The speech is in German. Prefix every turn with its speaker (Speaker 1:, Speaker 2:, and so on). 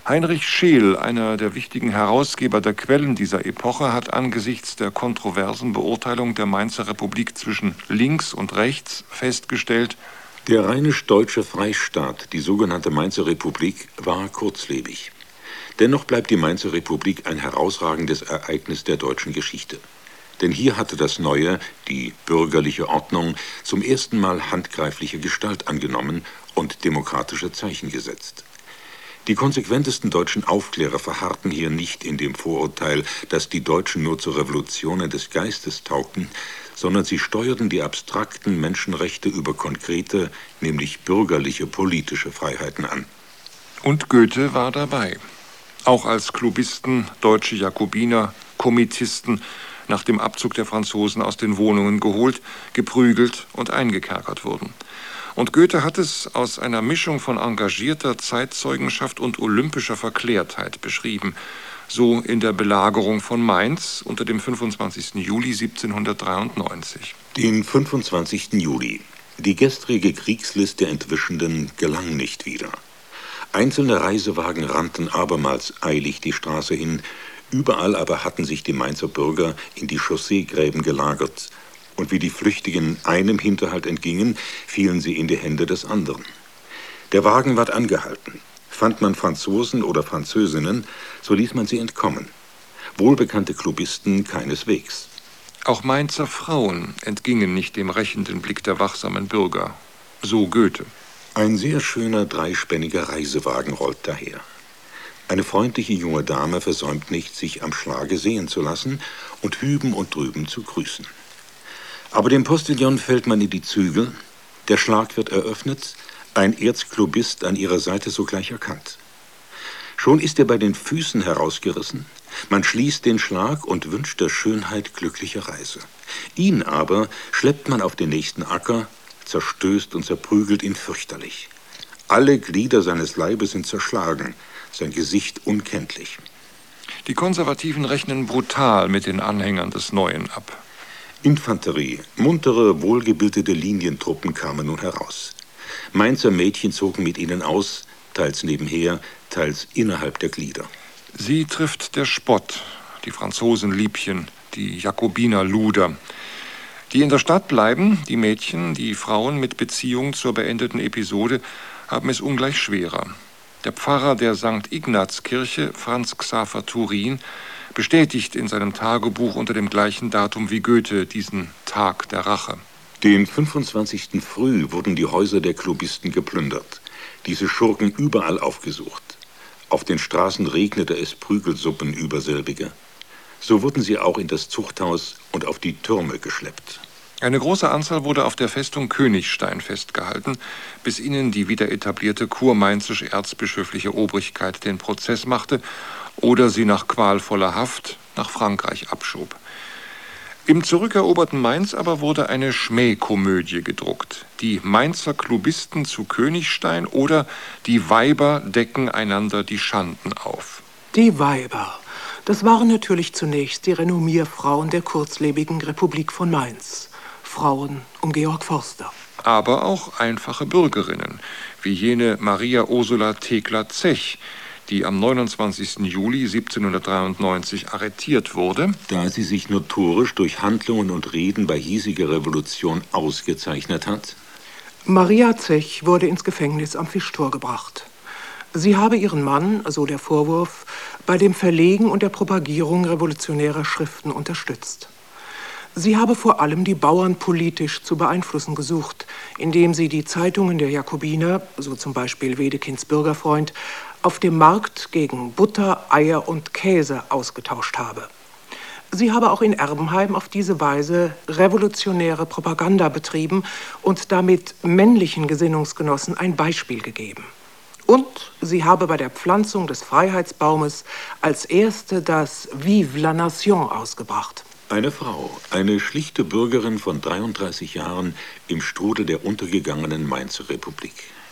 Speaker 1: Heinrich Scheel, einer der wichtigen Herausgeber der Quellen dieser Epoche, hat angesichts der kontroversen Beurteilung der Mainzer Republik zwischen links und rechts festgestellt:
Speaker 2: Der rheinisch-deutsche Freistaat, die sogenannte Mainzer Republik, war kurzlebig. Dennoch bleibt die Mainzer Republik ein herausragendes Ereignis der deutschen Geschichte. Denn hier hatte das Neue, die bürgerliche Ordnung, zum ersten Mal handgreifliche Gestalt angenommen und demokratische Zeichen gesetzt. Die konsequentesten deutschen Aufklärer verharrten hier nicht in dem Vorurteil, dass die Deutschen nur zu Revolutionen des Geistes taugten, sondern sie steuerten die abstrakten Menschenrechte über konkrete, nämlich bürgerliche politische Freiheiten an.
Speaker 1: Und Goethe war dabei. Auch als Klubisten, deutsche Jakobiner, Komitisten nach dem Abzug der Franzosen aus den Wohnungen geholt, geprügelt und eingekerkert wurden. Und Goethe hat es aus einer Mischung von engagierter Zeitzeugenschaft und olympischer Verklärtheit beschrieben, so in der Belagerung von Mainz unter dem 25. Juli 1793.
Speaker 2: Den 25. Juli. Die gestrige Kriegslist der Entwischenden gelang nicht wieder. Einzelne Reisewagen rannten abermals eilig die Straße hin, überall aber hatten sich die Mainzer Bürger in die Chausseegräben gelagert, und wie die Flüchtigen einem Hinterhalt entgingen, fielen sie in die Hände des anderen. Der Wagen ward angehalten. Fand man Franzosen oder Französinnen, so ließ man sie entkommen. Wohlbekannte Klubisten keineswegs.
Speaker 1: Auch Mainzer Frauen entgingen nicht dem rächenden Blick der wachsamen Bürger. So Goethe.
Speaker 2: Ein sehr schöner, dreispänniger Reisewagen rollt daher. Eine freundliche junge Dame versäumt nicht, sich am Schlage sehen zu lassen und hüben und drüben zu grüßen. Aber dem Postillon fällt man in die Zügel, der Schlag wird eröffnet, ein Erzklubist an ihrer Seite sogleich erkannt. Schon ist er bei den Füßen herausgerissen, man schließt den Schlag und wünscht der Schönheit glückliche Reise. Ihn aber schleppt man auf den nächsten Acker, zerstößt und zerprügelt ihn fürchterlich. Alle Glieder seines Leibes sind zerschlagen, sein Gesicht unkenntlich.
Speaker 1: Die Konservativen rechnen brutal mit den Anhängern des Neuen ab.
Speaker 2: Infanterie, muntere, wohlgebildete Linientruppen kamen nun heraus. Mainzer Mädchen zogen mit ihnen aus, teils nebenher, teils innerhalb der Glieder.
Speaker 1: Sie trifft der Spott, die Franzosenliebchen, die Jakobinerluder. Die in der Stadt bleiben, die Mädchen, die Frauen mit Beziehung zur beendeten Episode, haben es ungleich schwerer. Der Pfarrer der St. Ignazkirche, Franz Xaver Turin, bestätigt in seinem Tagebuch unter dem gleichen Datum wie Goethe diesen Tag der Rache.
Speaker 2: Den 25. früh wurden die Häuser der Klubisten geplündert, diese Schurken überall aufgesucht. Auf den Straßen regnete es Prügelsuppen über selbige. So wurden sie auch in das Zuchthaus und auf die Türme geschleppt.
Speaker 1: Eine große Anzahl wurde auf der Festung Königstein festgehalten, bis ihnen die wieder etablierte kurmainzisch-erzbischöfliche Obrigkeit den Prozess machte oder sie nach qualvoller Haft nach Frankreich abschob. Im zurückeroberten Mainz aber wurde eine Schmähkomödie gedruckt. Die Mainzer Klubisten zu Königstein oder die Weiber decken einander die Schanden auf.
Speaker 3: Die Weiber, das waren natürlich zunächst die Renommierfrauen der kurzlebigen Republik von Mainz. Frauen um Georg Forster.
Speaker 1: Aber auch einfache Bürgerinnen, wie jene Maria Ursula Thekla-Zech, die am 29. Juli 1793 arretiert wurde,
Speaker 2: da sie sich notorisch durch Handlungen und Reden bei hiesiger Revolution ausgezeichnet hat.
Speaker 3: Maria Zech wurde ins Gefängnis am Fischtor gebracht. Sie habe ihren Mann, so der Vorwurf, bei dem Verlegen und der Propagierung revolutionärer Schriften unterstützt. Sie habe vor allem die Bauern politisch zu beeinflussen gesucht, indem sie die Zeitungen der Jakobiner, so zum Beispiel Wedekinds Bürgerfreund, auf dem Markt gegen Butter, Eier und Käse ausgetauscht habe. Sie habe auch in Erbenheim auf diese Weise revolutionäre Propaganda betrieben und damit männlichen Gesinnungsgenossen ein Beispiel gegeben. Und sie habe bei der Pflanzung des Freiheitsbaumes als erste das Vive la Nation ausgebracht.
Speaker 2: Eine Frau, eine schlichte Bürgerin von 33 Jahren im Strudel der untergegangenen Mainzer Republik.